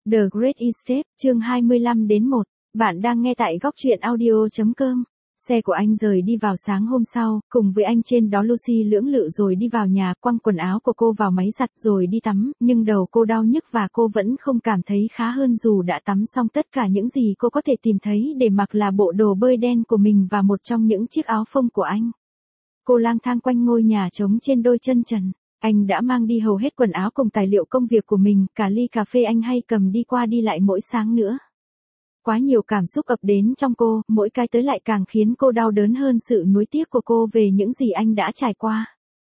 The Great Escape, chương 25-1. Bạn đang nghe tại góc truyện audio.com. Xe của anh rời đi vào sáng hôm sau, cùng với anh trên đó Lucy lưỡng lự rồi đi vào nhà, quăng quần áo của cô vào máy giặt rồi đi tắm, nhưng đầu cô đau nhức và cô vẫn không cảm thấy khá hơn dù đã tắm xong tất cả những gì cô có thể tìm thấy để mặc là bộ đồ bơi đen của mình và một trong những chiếc áo phông của anh. Cô lang thang quanh ngôi nhà trống trên đôi chân trần. Anh đã mang đi hầu hết quần áo cùng tài liệu công việc của mình, cả ly cà phê anh hay cầm đi qua đi lại mỗi sáng nữa. Quá nhiều cảm xúc ập đến trong cô, mỗi cái tới lại càng khiến cô đau đớn hơn sự nuối tiếc của cô về những gì anh đã trải qua.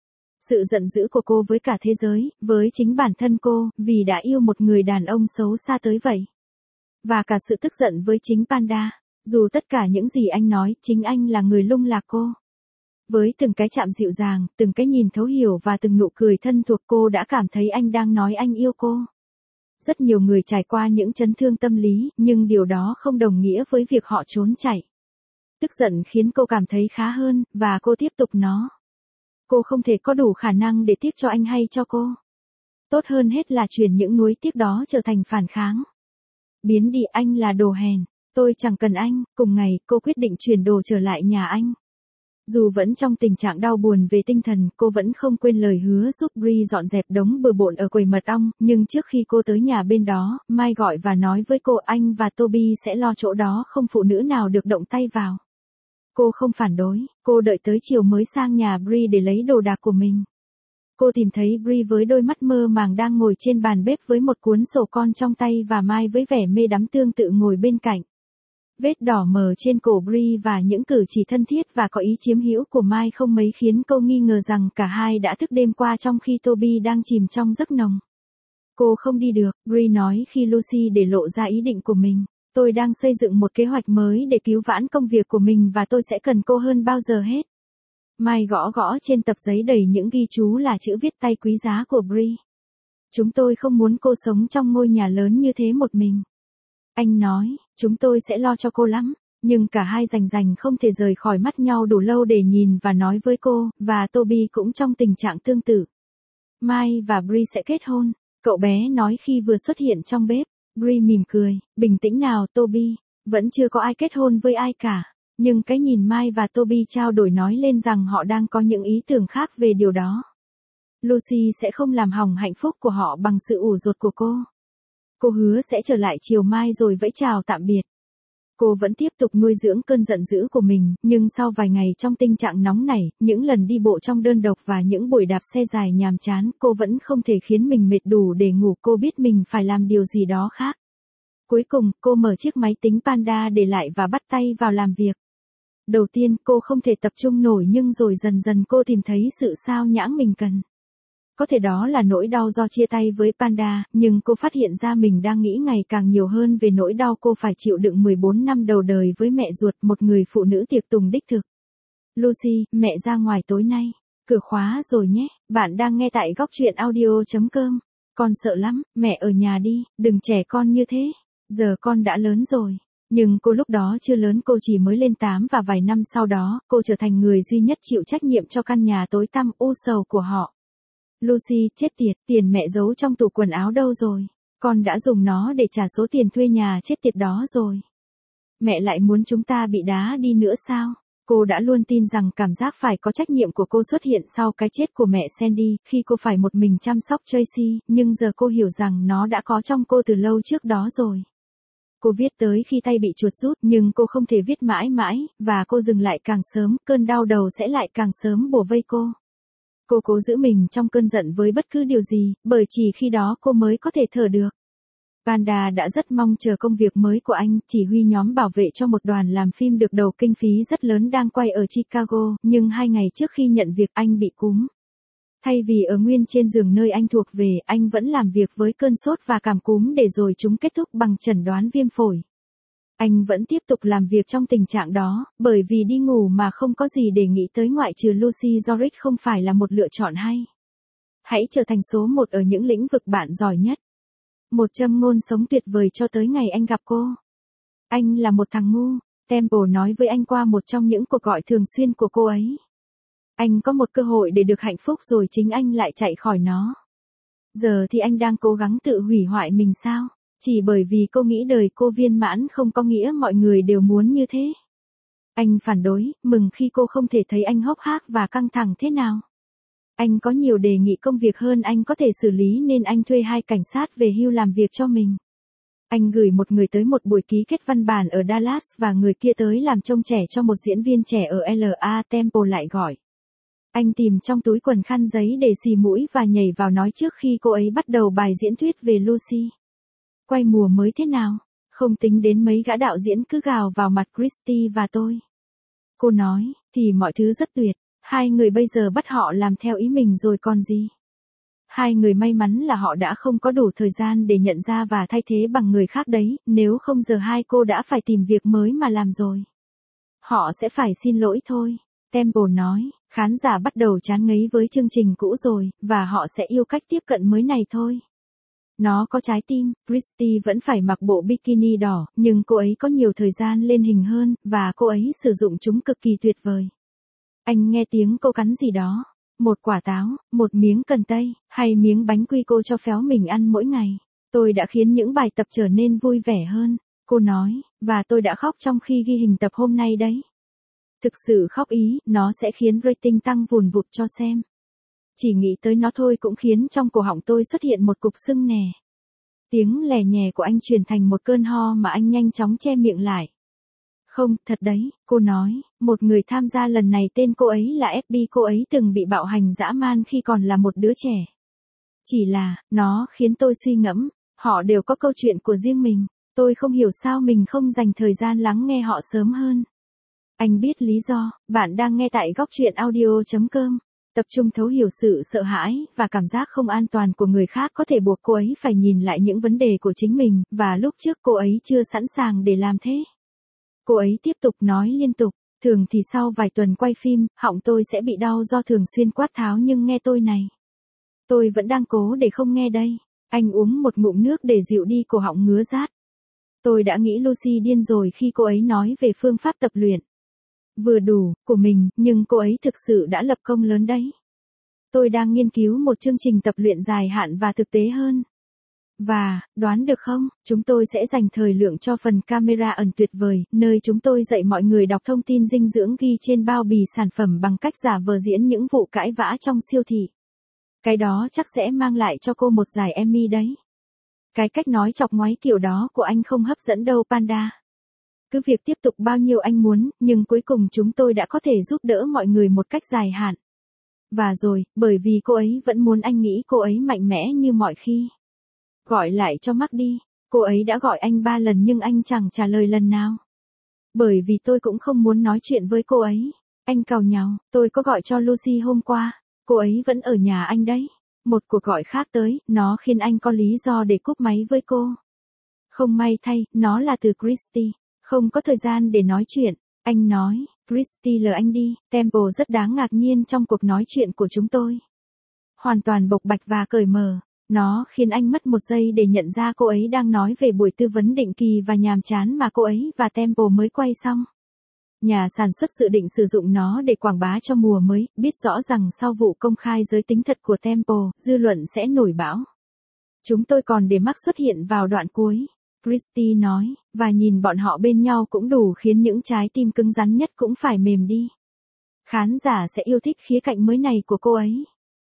Sự giận dữ của cô với cả thế giới, với chính bản thân cô, vì đã yêu một người đàn ông xấu xa tới vậy. Và cả sự tức giận với chính Panda, dù tất cả những gì anh nói, chính anh là người lung lạc cô. Với từng cái chạm dịu dàng, từng cái nhìn thấu hiểu và từng nụ cười thân thuộc cô đã cảm thấy anh đang nói anh yêu cô. Rất nhiều người trải qua những chấn thương tâm lý, nhưng điều đó không đồng nghĩa với việc họ trốn chạy. Tức giận khiến cô cảm thấy khá hơn, và cô tiếp tục nó. Cô không thể có đủ khả năng để tiếc cho anh hay cho cô. Tốt hơn hết là chuyển những nuối tiếc đó trở thành phản kháng. Biến đi, anh là đồ hèn, tôi chẳng cần anh. Cùng ngày, cô quyết định chuyển đồ trở lại nhà anh. Dù vẫn trong tình trạng đau buồn về tinh thần, cô vẫn không quên lời hứa giúp Bree dọn dẹp đống bừa bộn ở quầy mật ong, nhưng trước khi cô tới nhà bên đó, Mai gọi và nói với cô anh và Toby sẽ lo chỗ đó, không phụ nữ nào được động tay vào. Cô không phản đối, cô đợi tới chiều mới sang nhà Bree để lấy đồ đạc của mình. Cô tìm thấy Bree với đôi mắt mơ màng đang ngồi trên bàn bếp với một cuốn sổ con trong tay và Mai với vẻ mê đắm tương tự ngồi bên cạnh. Vết đỏ mờ trên cổ Bree và những cử chỉ thân thiết và có ý chiếm hữu của Mai không mấy khiến cô nghi ngờ rằng cả hai đã thức đêm qua trong khi Toby đang chìm trong giấc nồng. Cô không đi được, Bree nói khi Lucy để lộ ra ý định của mình. Tôi đang xây dựng một kế hoạch mới để cứu vãn công việc của mình và tôi sẽ cần cô hơn bao giờ hết. Mai gõ gõ trên tập giấy đầy những ghi chú là chữ viết tay quý giá của Bree. Chúng tôi không muốn cô sống trong ngôi nhà lớn như thế một mình. Anh nói, chúng tôi sẽ lo cho cô lắm, nhưng cả hai rành không thể rời khỏi mắt nhau đủ lâu để nhìn và nói với cô, và Toby cũng trong tình trạng tương tự. Mai và Bree sẽ kết hôn, cậu bé nói khi vừa xuất hiện trong bếp. Bree mỉm cười, bình tĩnh nào Toby, vẫn chưa có ai kết hôn với ai cả, nhưng cái nhìn Mai và Toby trao đổi nói lên rằng họ đang có những ý tưởng khác về điều đó. Lucy sẽ không làm hỏng hạnh phúc của họ bằng sự ủ rột của cô. Cô hứa sẽ trở lại chiều mai rồi vẫy chào tạm biệt. Cô vẫn tiếp tục nuôi dưỡng cơn giận dữ của mình, nhưng sau vài ngày trong tình trạng nóng nảy, những lần đi bộ trong đơn độc và những buổi đạp xe dài nhàm chán, cô vẫn không thể khiến mình mệt đủ để ngủ. Cô biết mình phải làm điều gì đó khác. Cuối cùng, cô mở chiếc máy tính Panda để lại và bắt tay vào làm việc. Đầu tiên, cô không thể tập trung nổi nhưng rồi dần dần cô tìm thấy sự sao nhãng mình cần. Có thể đó là nỗi đau do chia tay với Panda, nhưng cô phát hiện ra mình đang nghĩ ngày càng nhiều hơn về nỗi đau cô phải chịu đựng 14 năm đầu đời với mẹ ruột, một người phụ nữ tiệc tùng đích thực. Lucy, mẹ ra ngoài tối nay. Cửa khóa rồi nhé, bạn đang nghe tại góc truyện audio.com. Con sợ lắm, mẹ ở nhà đi, đừng trẻ con như thế. Giờ con đã lớn rồi. Nhưng cô lúc đó chưa lớn, cô chỉ mới lên 8 và vài năm sau đó, cô trở thành người duy nhất chịu trách nhiệm cho căn nhà tối tăm u sầu của họ. Lucy, chết tiệt, tiền mẹ giấu trong tủ quần áo đâu rồi? Con đã dùng nó để trả số tiền thuê nhà chết tiệt đó rồi. Mẹ lại muốn chúng ta bị đá đi nữa sao? Cô đã luôn tin rằng cảm giác phải có trách nhiệm của cô xuất hiện sau cái chết của mẹ Sandy, khi cô phải một mình chăm sóc Tracy, nhưng giờ cô hiểu rằng nó đã có trong cô từ lâu trước đó rồi. Cô viết tới khi tay bị chuột rút, nhưng cô không thể viết mãi mãi, và cô dừng lại càng sớm, cơn đau đầu sẽ lại càng sớm bủa vây cô. Cô cố giữ mình trong cơn giận với bất cứ điều gì, bởi chỉ khi đó cô mới có thể thở được. Panda đã rất mong chờ công việc mới của anh, chỉ huy nhóm bảo vệ cho một đoàn làm phim được đầu kinh phí rất lớn đang quay ở Chicago, nhưng 2 ngày trước khi nhận việc anh bị cúm. Thay vì ở nguyên trên giường nơi anh thuộc về, anh vẫn làm việc với cơn sốt và cảm cúm để rồi chúng kết thúc bằng chẩn đoán viêm phổi. Anh vẫn tiếp tục làm việc trong tình trạng đó, bởi vì đi ngủ mà không có gì để nghĩ tới ngoại trừ Lucy Zorich không phải là một lựa chọn hay. Hãy trở thành số 1 ở những lĩnh vực bạn giỏi nhất. Một châm ngôn sống tuyệt vời cho tới ngày anh gặp cô. Anh là một thằng ngu, Temple nói với anh qua một trong những cuộc gọi thường xuyên của cô ấy. Anh có một cơ hội để được hạnh phúc rồi chính anh lại chạy khỏi nó. Giờ thì anh đang cố gắng tự hủy hoại mình sao? Chỉ bởi vì cô nghĩ đời cô viên mãn không có nghĩa mọi người đều muốn như thế. Anh phản đối, mừng khi cô không thể thấy anh hốc hác và căng thẳng thế nào. Anh có nhiều đề nghị công việc hơn anh có thể xử lý nên anh thuê 2 cảnh sát về hưu làm việc cho mình. Anh gửi một người tới một buổi ký kết văn bản ở Dallas và người kia tới làm trông trẻ cho một diễn viên trẻ ở LA Temple lại gọi. Anh tìm trong túi quần khăn giấy để xì mũi và nhảy vào nói trước khi cô ấy bắt đầu bài diễn thuyết về Lucy. Quay mùa mới thế nào? Không tính đến mấy gã đạo diễn cứ gào vào mặt Christy và tôi. Cô nói, thì mọi thứ rất tuyệt, 2 người bây giờ bắt họ làm theo ý mình rồi còn gì. 2 người may mắn là họ đã không có đủ thời gian để nhận ra và thay thế bằng người khác đấy, nếu không giờ 2 cô đã phải tìm việc mới mà làm rồi. Họ sẽ phải xin lỗi thôi, Temple nói, khán giả bắt đầu chán ngấy với chương trình cũ rồi, và họ sẽ yêu cách tiếp cận mới này thôi. Nó có trái tim, Christy vẫn phải mặc bộ bikini đỏ, nhưng cô ấy có nhiều thời gian lên hình hơn, và cô ấy sử dụng chúng cực kỳ tuyệt vời. Anh nghe tiếng cô cắn gì đó. Một quả táo, một miếng cần tây, hay miếng bánh quy cô cho phéo mình ăn mỗi ngày. Tôi đã khiến những bài tập trở nên vui vẻ hơn, cô nói, và tôi đã khóc trong khi ghi hình tập hôm nay đấy. Thực sự khóc ý, nó sẽ khiến rating tăng vùn vụt cho xem. Chỉ nghĩ tới nó thôi cũng khiến trong cổ họng tôi xuất hiện một cục sưng nè. Tiếng lè nhè của anh truyền thành một cơn ho mà anh nhanh chóng che miệng lại. Không, thật đấy, cô nói, một người tham gia lần này tên cô ấy là FB, cô ấy từng bị bạo hành dã man khi còn là một đứa trẻ. Chỉ là, nó khiến tôi suy ngẫm, họ đều có câu chuyện của riêng mình, tôi không hiểu sao mình không dành thời gian lắng nghe họ sớm hơn. Anh biết lý do, bạn đang nghe tại góc truyện audio.com. Tập trung thấu hiểu sự sợ hãi và cảm giác không an toàn của người khác có thể buộc cô ấy phải nhìn lại những vấn đề của chính mình, và lúc trước cô ấy chưa sẵn sàng để làm thế. Cô ấy tiếp tục nói liên tục, thường thì sau vài tuần quay phim, họng tôi sẽ bị đau do thường xuyên quát tháo nhưng nghe tôi này. Tôi vẫn đang cố để không nghe đây. Anh uống một ngụm nước để dịu đi cổ họng ngứa rát. Tôi đã nghĩ Lucy điên rồi khi cô ấy nói về phương pháp tập luyện. Vừa đủ, của mình, nhưng cô ấy thực sự đã lập công lớn đấy. Tôi đang nghiên cứu một chương trình tập luyện dài hạn và thực tế hơn. Và, đoán được không, chúng tôi sẽ dành thời lượng cho phần camera ẩn tuyệt vời, nơi chúng tôi dạy mọi người đọc thông tin dinh dưỡng ghi trên bao bì sản phẩm bằng cách giả vờ diễn những vụ cãi vã trong siêu thị. Cái đó chắc sẽ mang lại cho cô một giải Emmy đấy. Cái cách nói chọc ngoáy kiểu đó của anh không hấp dẫn đâu Panda. Cứ việc tiếp tục bao nhiêu anh muốn, nhưng cuối cùng chúng tôi đã có thể giúp đỡ mọi người một cách dài hạn. Và rồi, bởi vì cô ấy vẫn muốn anh nghĩ cô ấy mạnh mẽ như mọi khi. Gọi lại cho Mark đi, cô ấy đã gọi anh 3 lần nhưng anh chẳng trả lời lần nào. Bởi vì tôi cũng không muốn nói chuyện với cô ấy. Anh càu nhàu, tôi có gọi cho Lucy hôm qua, cô ấy vẫn ở nhà anh đấy. Một cuộc gọi khác tới, nó khiến anh có lý do để cúp máy với cô. Không may thay, nó là từ Christy. Không có thời gian để nói chuyện, anh nói, Christy lờ anh đi, Temple rất đáng ngạc nhiên trong cuộc nói chuyện của chúng tôi. Hoàn toàn bộc bạch và cởi mở, nó khiến anh mất một giây để nhận ra cô ấy đang nói về buổi tư vấn định kỳ và nhàm chán mà cô ấy và Temple mới quay xong. Nhà sản xuất dự định sử dụng nó để quảng bá cho mùa mới, biết rõ rằng sau vụ công khai giới tính thật của Temple, dư luận sẽ nổi bão. Chúng tôi còn để Mark xuất hiện vào đoạn cuối. Christy nói, và nhìn bọn họ bên nhau cũng đủ khiến những trái tim cứng rắn nhất cũng phải mềm đi. Khán giả sẽ yêu thích khía cạnh mới này của cô ấy.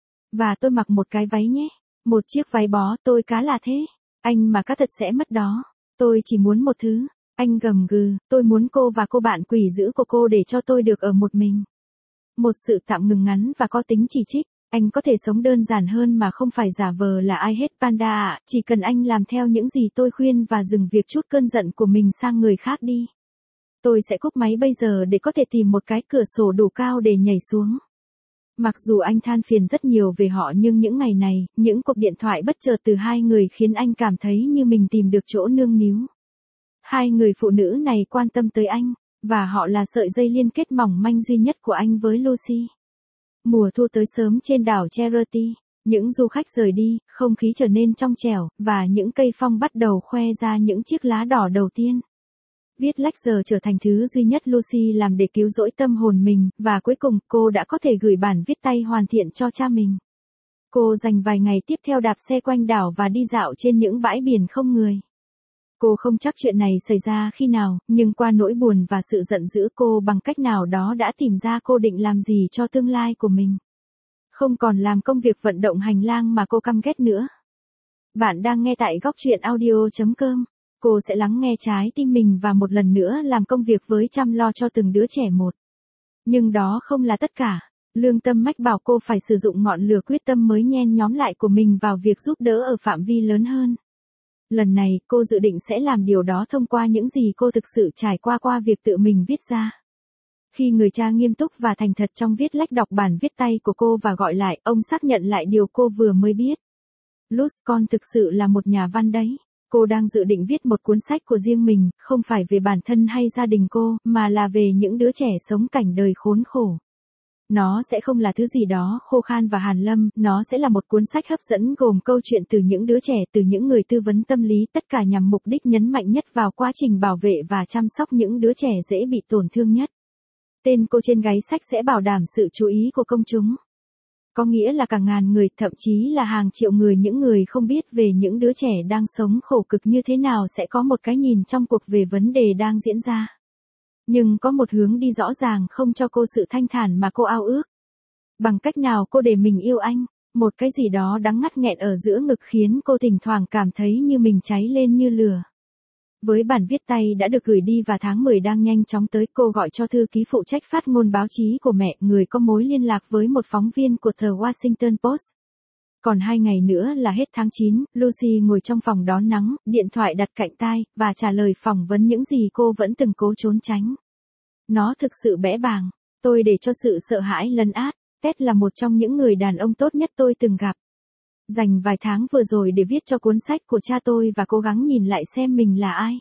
Và tôi mặc một cái váy nhé. Một chiếc váy bó, tôi cá là thế. Anh mà cá thật sẽ mất đó. Tôi chỉ muốn một thứ. Anh gầm gừ, tôi muốn cô và cô bạn quỷ dữ của cô để cho tôi được ở một mình. Một sự tạm ngừng ngắn và có tính chỉ trích. Anh có thể sống đơn giản hơn mà không phải giả vờ là ai hết Panda ạ, chỉ cần anh làm theo những gì tôi khuyên và dừng việc trút cơn giận của mình sang người khác đi. Tôi sẽ cúp máy bây giờ để có thể tìm một cái cửa sổ đủ cao để nhảy xuống. Mặc dù anh than phiền rất nhiều về họ nhưng những ngày này, những cuộc điện thoại bất chợt từ 2 người khiến anh cảm thấy như mình tìm được chỗ nương níu. 2 người phụ nữ này quan tâm tới anh, và họ là sợi dây liên kết mỏng manh duy nhất của anh với Lucy. Mùa thu tới sớm trên đảo Charity, những du khách rời đi, không khí trở nên trong trẻo, và những cây phong bắt đầu khoe ra những chiếc lá đỏ đầu tiên. Viết lách giờ trở thành thứ duy nhất Lucy làm để cứu rỗi tâm hồn mình, và cuối cùng cô đã có thể gửi bản viết tay hoàn thiện cho cha mình. Cô dành vài ngày tiếp theo đạp xe quanh đảo và đi dạo trên những bãi biển không người. Cô không chắc chuyện này xảy ra khi nào, nhưng qua nỗi buồn và sự giận dữ cô bằng cách nào đó đã tìm ra cô định làm gì cho tương lai của mình. Không còn làm công việc vận động hành lang mà cô căm ghét nữa. Bạn đang nghe tại góc truyện audio.com. Cô sẽ lắng nghe trái tim mình và một lần nữa làm công việc với chăm lo cho từng đứa trẻ một. Nhưng đó không là tất cả. Lương tâm mách bảo cô phải sử dụng ngọn lửa quyết tâm mới nhen nhóm lại của mình vào việc giúp đỡ ở phạm vi lớn hơn. Lần này, cô dự định sẽ làm điều đó thông qua những gì cô thực sự trải qua việc tự mình viết ra. Khi người cha nghiêm túc và thành thật trong viết lách đọc bản viết tay của cô và gọi lại, ông xác nhận lại điều cô vừa mới biết. Luz, con thực sự là một nhà văn đấy. Cô đang dự định viết một cuốn sách của riêng mình, không phải về bản thân hay gia đình cô, mà là về những đứa trẻ sống cảnh đời khốn khổ. Nó sẽ không là thứ gì đó khô khan và hàn lâm, nó sẽ là một cuốn sách hấp dẫn gồm câu chuyện từ những đứa trẻ, từ những người tư vấn tâm lý, tất cả nhằm mục đích nhấn mạnh nhất vào quá trình bảo vệ và chăm sóc những đứa trẻ dễ bị tổn thương nhất. Tên cô trên gáy sách sẽ bảo đảm sự chú ý của công chúng. Có nghĩa là cả ngàn người, thậm chí là hàng triệu người, những người không biết về những đứa trẻ đang sống khổ cực như thế nào sẽ có một cái nhìn trong cuộc về vấn đề đang diễn ra. Nhưng có một hướng đi rõ ràng không cho cô sự thanh thản mà cô ao ước. Bằng cách nào cô để mình yêu anh, một cái gì đó đắng ngắt nghẹn ở giữa ngực khiến cô thỉnh thoảng cảm thấy như mình cháy lên như lửa. Với bản viết tay đã được gửi đi và tháng 10 đang nhanh chóng tới, cô gọi cho thư ký phụ trách phát ngôn báo chí của mẹ, người có mối liên lạc với một phóng viên của tờ Washington Post. Còn 2 ngày nữa là hết tháng 9, Lucy ngồi trong phòng đón nắng, điện thoại đặt cạnh tai, và trả lời phỏng vấn những gì cô vẫn từng cố trốn tránh. Nó thực sự bẽ bàng. Tôi để cho sự sợ hãi lấn át. Ted là một trong những người đàn ông tốt nhất tôi từng gặp. Dành vài tháng vừa rồi để viết cho cuốn sách của cha tôi và cố gắng nhìn lại xem mình là ai.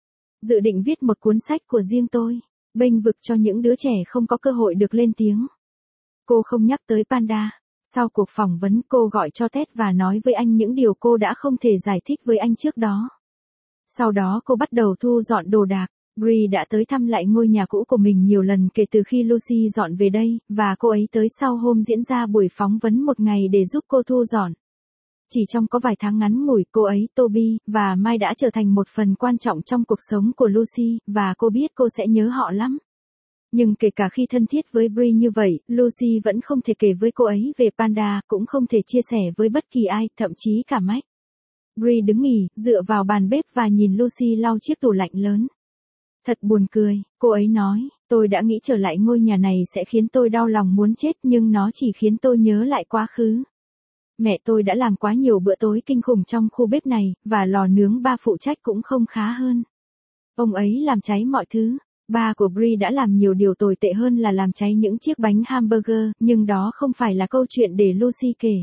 Dự định viết một cuốn sách của riêng tôi, bênh vực cho những đứa trẻ không có cơ hội được lên tiếng. Cô không nhắc tới Panda. Sau cuộc phỏng vấn, cô gọi cho Ted và nói với anh những điều cô đã không thể giải thích với anh trước đó. Sau đó cô bắt đầu thu dọn đồ đạc. Bree đã tới thăm lại ngôi nhà cũ của mình nhiều lần kể từ khi Lucy dọn về đây, và cô ấy tới sau hôm diễn ra buổi phỏng vấn một ngày để giúp cô thu dọn. Chỉ trong có vài tháng ngắn ngủi, cô ấy, Toby, và Mai đã trở thành một phần quan trọng trong cuộc sống của Lucy, và cô biết cô sẽ nhớ họ lắm. Nhưng kể cả khi thân thiết với Bree như vậy, Lucy vẫn không thể kể với cô ấy về Panda, cũng không thể chia sẻ với bất kỳ ai, thậm chí cả Mike. Bree đứng nghỉ, dựa vào bàn bếp và nhìn Lucy lau chiếc tủ lạnh lớn. Thật buồn cười, cô ấy nói, tôi đã nghĩ trở lại ngôi nhà này sẽ khiến tôi đau lòng muốn chết, nhưng nó chỉ khiến tôi nhớ lại quá khứ. Mẹ tôi đã làm quá nhiều bữa tối kinh khủng trong khu bếp này, và lò nướng ba phụ trách cũng không khá hơn. Ông ấy làm cháy mọi thứ. Ba của Bree đã làm nhiều điều tồi tệ hơn là làm cháy những chiếc bánh hamburger, nhưng đó không phải là câu chuyện để Lucy kể.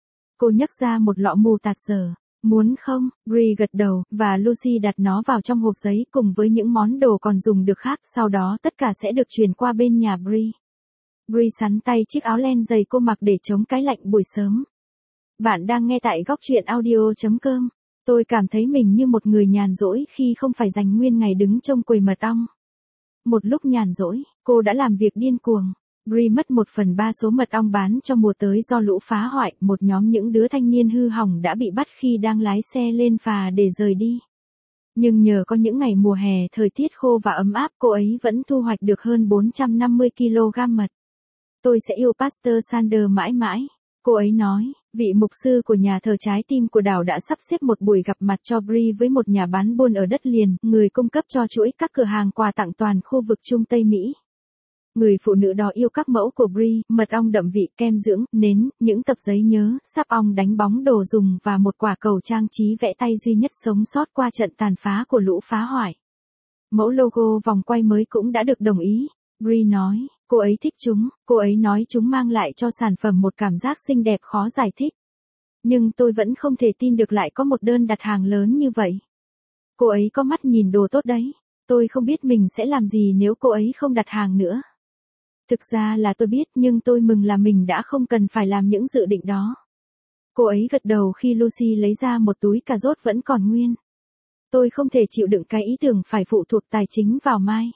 Cô nhấc ra một lọ mù tạt dở. Muốn không? Bree gật đầu, và Lucy đặt nó vào trong hộp giấy cùng với những món đồ còn dùng được khác, sau đó tất cả sẽ được chuyển qua bên nhà Bree. Bree sắn tay chiếc áo len dày cô mặc để chống cái lạnh buổi sớm. Bạn đang nghe tại góc truyện audio.com. Tôi cảm thấy mình như một người nhàn rỗi khi không phải dành nguyên ngày đứng trông quầy mật ong. Một lúc nhàn rỗi, cô đã làm việc điên cuồng. Bree mất 1/3 số mật ong bán cho mùa tới do lũ phá hoại, một nhóm những đứa thanh niên hư hỏng đã bị bắt khi đang lái xe lên phà để rời đi. Nhưng nhờ có những ngày mùa hè thời tiết khô và ấm áp, cô ấy vẫn thu hoạch được hơn 450 kg mật. Tôi sẽ yêu Pastor Sanders mãi mãi. Cô ấy nói, vị mục sư của nhà thờ trái tim của đảo đã sắp xếp một buổi gặp mặt cho Bree với một nhà bán buôn ở đất liền, người cung cấp cho chuỗi các cửa hàng quà tặng toàn khu vực Trung Tây Mỹ. Người phụ nữ đó yêu các mẫu của Bree, mật ong đậm vị, kem dưỡng, nến, những tập giấy nhớ, sáp ong đánh bóng đồ dùng và một quả cầu trang trí vẽ tay duy nhất sống sót qua trận tàn phá của lũ phá hoại. Mẫu logo vòng quay mới cũng đã được đồng ý. Bree nói, cô ấy thích chúng, cô ấy nói chúng mang lại cho sản phẩm một cảm giác xinh đẹp khó giải thích. Nhưng tôi vẫn không thể tin được lại có một đơn đặt hàng lớn như vậy. Cô ấy có mắt nhìn đồ tốt đấy. Tôi không biết mình sẽ làm gì nếu cô ấy không đặt hàng nữa. Thực ra là tôi biết, nhưng tôi mừng là mình đã không cần phải làm những dự định đó. Cô ấy gật đầu khi Lucy lấy ra một túi cà rốt vẫn còn nguyên. Tôi không thể chịu đựng cái ý tưởng phải phụ thuộc tài chính vào Mai.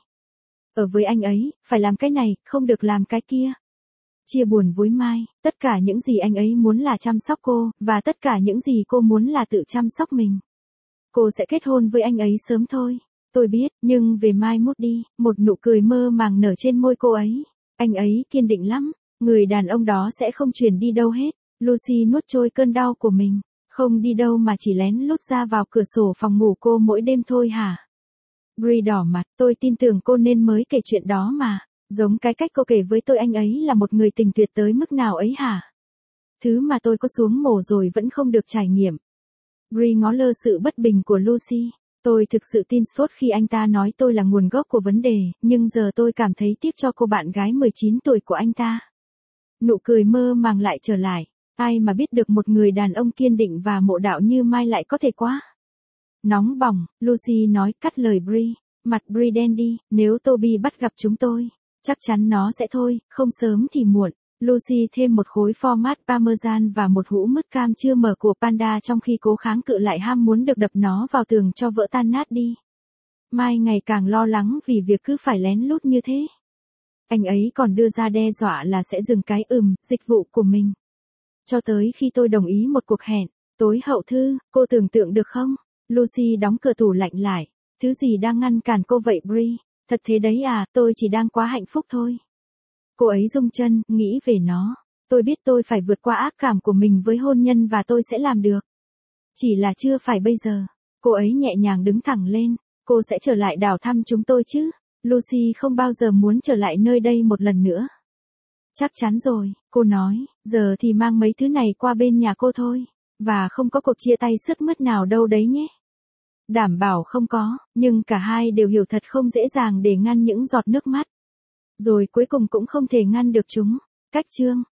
Ở với anh ấy, phải làm cái này, không được làm cái kia. Chia buồn với Mai, tất cả những gì anh ấy muốn là chăm sóc cô, và tất cả những gì cô muốn là tự chăm sóc mình. Cô sẽ kết hôn với anh ấy sớm thôi. Tôi biết, nhưng về mai mốt đi, một nụ cười mơ màng nở trên môi cô ấy. Anh ấy kiên định lắm, người đàn ông đó sẽ không chuyển đi đâu hết. Lucy nuốt trôi cơn đau của mình. Không đi đâu mà chỉ lén lút ra vào cửa sổ phòng ngủ cô mỗi đêm thôi hả? Brie đỏ mặt, tôi tin tưởng cô nên mới kể chuyện đó mà. Giống cái cách cô kể với tôi anh ấy là một người tình tuyệt tới mức nào ấy hả? Thứ mà tôi có xuống mổ rồi vẫn không được trải nghiệm. Brie ngó lơ sự bất bình của Lucy. Tôi thực sự tin Scott khi anh ta nói tôi là nguồn gốc của vấn đề, nhưng giờ tôi cảm thấy tiếc cho cô bạn gái 19 tuổi của anh ta. Nụ cười mơ màng lại trở lại. Ai mà biết được một người đàn ông kiên định và mộ đạo như Mai lại có thể quá. Nóng bỏng, Lucy nói cắt lời Brie. Mặt Brie đen đi, nếu Toby bắt gặp chúng tôi, chắc chắn nó sẽ thôi, không sớm thì muộn. Lucy thêm một khối format parmesan và một hũ mứt cam chưa mở của Panda trong khi cố kháng cự lại ham muốn được đập nó vào tường cho vỡ tan nát đi. Mai ngày càng lo lắng vì việc cứ phải lén lút như thế. Anh ấy còn đưa ra đe dọa là sẽ dừng cái dịch vụ của mình. Cho tới khi tôi đồng ý một cuộc hẹn, tối hậu thư, cô tưởng tượng được không? Lucy đóng cửa tủ lạnh lại. Thứ gì đang ngăn cản cô vậy Brie? Thật thế đấy à, tôi chỉ đang quá hạnh phúc thôi. Cô ấy rung chân, nghĩ về nó. Tôi biết tôi phải vượt qua ác cảm của mình với hôn nhân và tôi sẽ làm được. Chỉ là chưa phải bây giờ. Cô ấy nhẹ nhàng đứng thẳng lên. Cô sẽ trở lại đảo thăm chúng tôi chứ? Lucy không bao giờ muốn trở lại nơi đây một lần nữa. Chắc chắn rồi, cô nói, giờ thì mang mấy thứ này qua bên nhà cô thôi. Và không có cuộc chia tay sướt mướt nào đâu đấy nhé. Đảm bảo không có, nhưng cả hai đều hiểu thật không dễ dàng để ngăn những giọt nước mắt. Rồi cuối cùng cũng không thể ngăn được chúng. Cách chương